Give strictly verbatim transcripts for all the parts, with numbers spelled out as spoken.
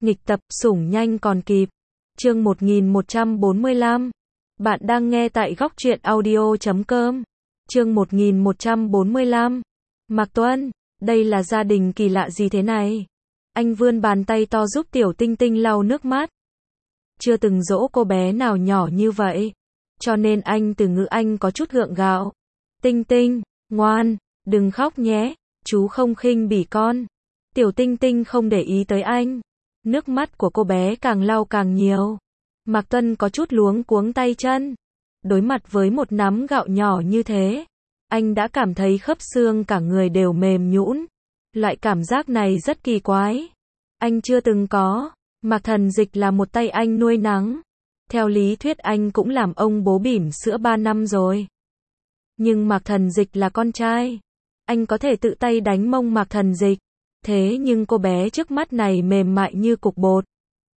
Nghịch tập, sủng nhanh còn kịp. Chương một nghìn một trăm bốn mươi lăm. Bạn đang nghe tại góc truyện audio chấm com. Chương một nghìn một trăm bốn mươi lăm. Mạc Tuân, đây là gia đình kỳ lạ gì thế này? Anh vươn bàn tay to giúp Tiểu Tinh Tinh lau nước mắt. Chưa từng dỗ cô bé nào nhỏ như vậy, cho nên anh từ ngữ anh có chút gượng gạo. Tinh Tinh, ngoan, đừng khóc nhé, chú không khinh bỉ con. Tiểu Tinh Tinh không để ý tới anh. Nước mắt của cô bé càng lau càng nhiều. Mạc Tuân có chút luống cuống tay chân. Đối mặt với một nắm gạo nhỏ như thế, anh đã cảm thấy khớp xương cả người đều mềm nhũn. Loại cảm giác này rất kỳ quái. Anh chưa từng có. Mạc Thần Dịch là một tay anh nuôi nắng. Theo lý thuyết anh cũng làm ông bố bỉm sữa ba năm rồi. Nhưng Mạc Thần Dịch là con trai. Anh có thể tự tay đánh mông Mạc Thần Dịch. Thế nhưng cô bé trước mắt này mềm mại như cục bột.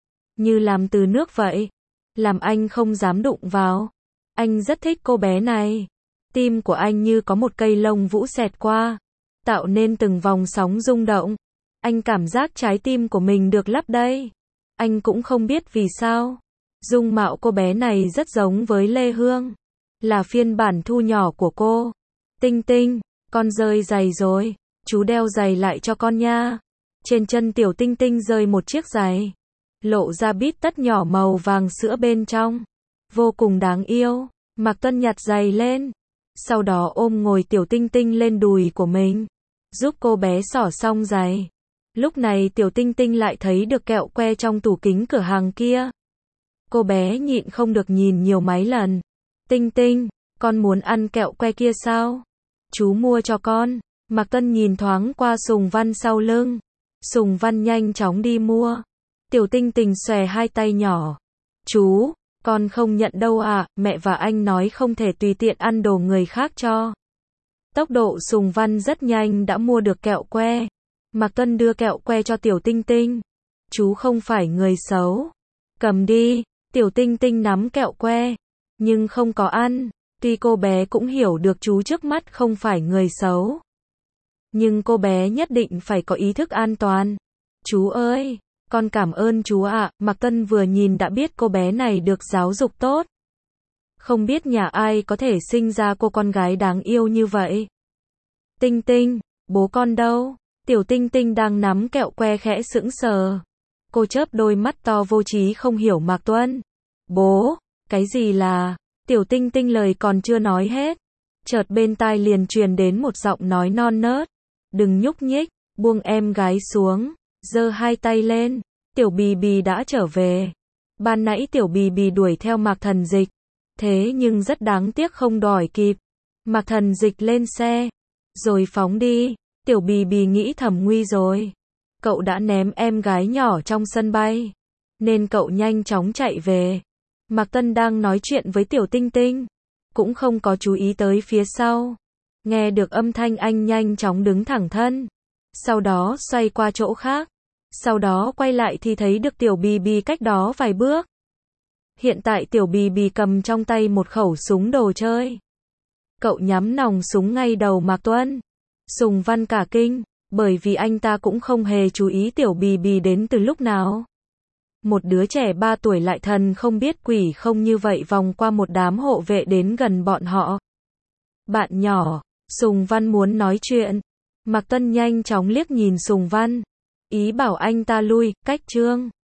Như làm từ nước vậy. Làm anh không dám đụng vào. Anh rất thích cô bé này. Tim của anh như có một cây lông vũ xẹt qua, tạo nên từng vòng sóng rung động. Anh cảm giác trái tim của mình được lấp đầy. Anh cũng không biết vì sao. Dung mạo cô bé này rất giống với Lê Hương. Là phiên bản thu nhỏ của cô. Tinh Tinh, con rơi giày rồi. Chú đeo giày lại cho con nha. Trên chân Tiểu Tinh Tinh rơi một chiếc giày. Lộ ra bít tất nhỏ màu vàng sữa bên trong. Vô cùng đáng yêu. Mạc Tuân nhặt giày lên. Sau đó ôm ngồi Tiểu Tinh Tinh lên đùi của mình. Giúp cô bé xỏ xong giày. Lúc này Tiểu Tinh Tinh lại thấy được kẹo que trong tủ kính cửa hàng kia. Cô bé nhịn không được nhìn nhiều mấy lần. Tinh Tinh, con muốn ăn kẹo que kia sao? Chú mua cho con. Mạc Tuân nhìn thoáng qua Sùng Văn sau lưng. Sùng Văn nhanh chóng đi mua. Tiểu Tinh Tinh xòe hai tay nhỏ. Chú, con không nhận đâu à, mẹ và anh nói không thể tùy tiện ăn đồ người khác cho. Tốc độ Sùng Văn rất nhanh đã mua được kẹo que. Mạc Tuân đưa kẹo que cho Tiểu Tinh Tinh. Chú không phải người xấu. Cầm đi. Tiểu Tinh Tinh nắm kẹo que, nhưng không có ăn. Tuy cô bé cũng hiểu được chú trước mắt không phải người xấu, nhưng cô bé nhất định phải có ý thức an toàn. Chú ơi, con cảm ơn chú ạ. À. Mạc Tuân vừa nhìn đã biết cô bé này được giáo dục tốt. Không biết nhà ai có thể sinh ra cô con gái đáng yêu như vậy. Tinh Tinh, bố con đâu? Tiểu Tinh Tinh đang nắm kẹo que khẽ sững sờ. Cô chớp đôi mắt to vô trí không hiểu Mạc Tuân. Bố, cái gì là... Tiểu Tinh Tinh lời còn chưa nói hết. Chợt bên tai liền truyền đến một giọng nói non nớt. Đừng nhúc nhích, buông em gái xuống. Giơ hai tay lên. Tiểu Bì Bì đã trở về. Ban nãy Tiểu Bì Bì đuổi theo Mạc Thần Dịch. Thế nhưng rất đáng tiếc không đuổi kịp. Mạc Thần Dịch lên xe. Rồi phóng đi. Tiểu Bì Bì nghĩ thầm nguy rồi. Cậu đã ném em gái nhỏ trong sân bay. Nên cậu nhanh chóng chạy về. Mạc Tuân đang nói chuyện với Tiểu Tinh Tinh. Cũng không có chú ý tới phía sau. Nghe được âm thanh anh nhanh chóng đứng thẳng thân. Sau đó xoay qua chỗ khác. Sau đó quay lại thì thấy được Tiểu Bì Bì cách đó vài bước. Hiện tại Tiểu Bì Bì cầm trong tay một khẩu súng đồ chơi. Cậu nhắm nòng súng ngay đầu Mạc Tuân. Sùng Văn cả kinh, bởi vì anh ta cũng không hề chú ý Tiểu Bì Bì đến từ lúc nào. Một đứa trẻ ba tuổi lại thần không biết quỷ không như vậy vòng qua một đám hộ vệ đến gần bọn họ. Bạn nhỏ, Sùng Văn muốn nói chuyện. Mạc Tuân nhanh chóng liếc nhìn Sùng Văn. Ý bảo anh ta lui, cách chương.